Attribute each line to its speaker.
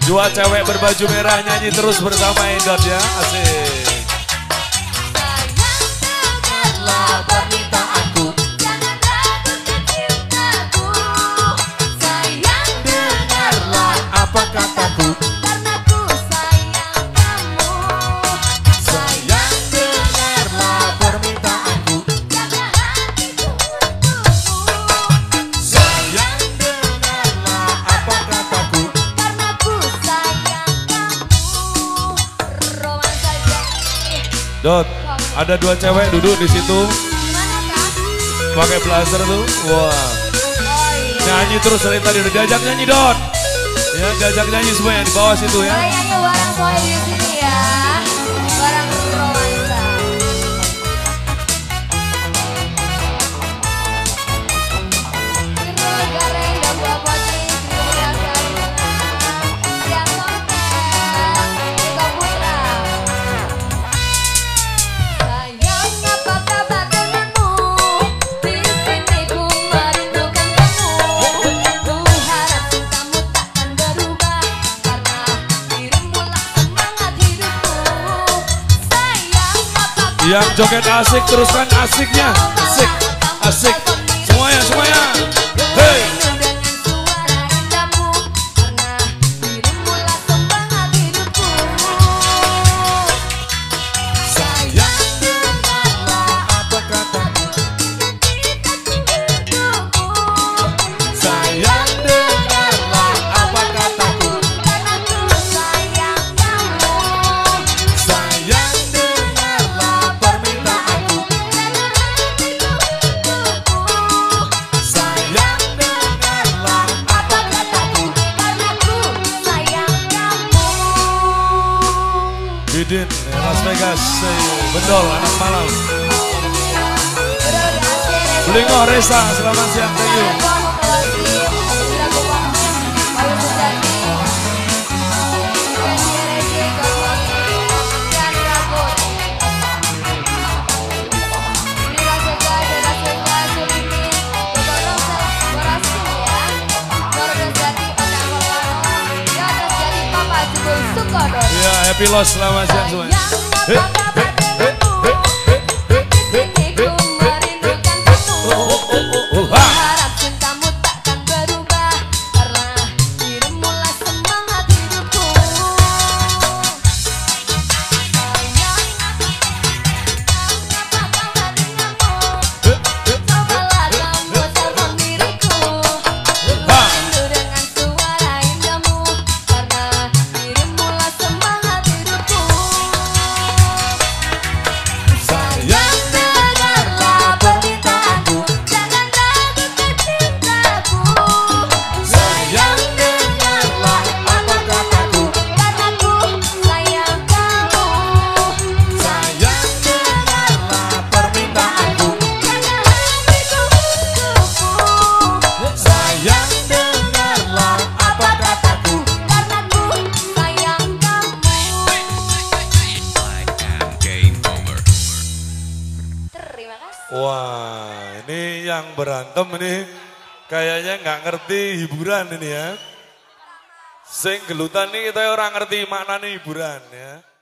Speaker 1: Dua cewek berbaju merah nyanyi terus bersama Indot ya, asik.
Speaker 2: Sayang permintaanku, jangan ragukan cintaku. Sayang dengarlah
Speaker 1: Apa kataku?
Speaker 2: karena ku sayang kamu.
Speaker 1: Sayang dengarlah permintaanku.
Speaker 2: Jaga hatiku untukmu.
Speaker 1: Sayang dengarlah apa kataku?
Speaker 2: Karena ku sayang kamu. Romansa jadi.
Speaker 1: Dot, ada dua cewek duduk di situ,
Speaker 2: Mana kak?
Speaker 1: pakai blazer tuh. Wah,
Speaker 2: Oh iya.
Speaker 1: nyanyi terus dari tadi udah diajak nyanyi Dot. Ya, diajak nyanyi semua yang di bawah situ ya.
Speaker 2: Boleh nyanyi bareng semuanya di sini ya. Bareng romansa. Biru gareng dan buah putih, kemudian sayang, siang Novel, Eka Putra. Sayang, apa kabar denganmu? Di sini ku merindukan kamu. Ku harap cintamu takkan berubah, karena dirimu lah semangat hidupku. Sayang, apa kabar
Speaker 1: Yang joget asik teruskan asiknya. Asik, asik. Semuanya, semuanya. Hey.
Speaker 2: dengan suara indahmu, karena dirimu lah semangat hidupku. Sayang, dengarlah
Speaker 1: Apa kataku?
Speaker 2: hidupku.
Speaker 1: Sayang dengarlah apa kataku?
Speaker 2: Karena ku sayang kamu.
Speaker 1: Sayang dengarlah permintaanku.
Speaker 2: Jaga hatiku untukmu.
Speaker 1: Sayang dengarlah apa kataku?
Speaker 2: Karena ku sayang kamu.
Speaker 1: Bidin, Las Vegas, Bendol, anak malam. Belingo, Resa, selamat siang, thank you. Ya, happy loss, selamat siang semuanya.
Speaker 2: Harap cintamu takkan berubah, karena dirimu lah semangat hidupku. Sayang, apa kabar denganmu? Cobalah kamu telepon diriku. Rindu dengan suara indahmu, karena dirimu lah semangat hidupku. Sayang, dengarlah permintaanku, jangan ragukan cintaku. Sayang, dengarlah apa kataku, karena ku sayang kamu.
Speaker 1: Sayang dengarlah permintaanku.
Speaker 2: Jaga hatiku untukmu.
Speaker 1: Sayang dengarlah apa kataku?
Speaker 2: Karena ku sayang kamu. Terima kasih.
Speaker 1: Wah, ini yang berantem ini kayaknya nggak ngerti hiburan ini ya. Sing gelutan nih kita orang ngerti maknanya hiburan ya.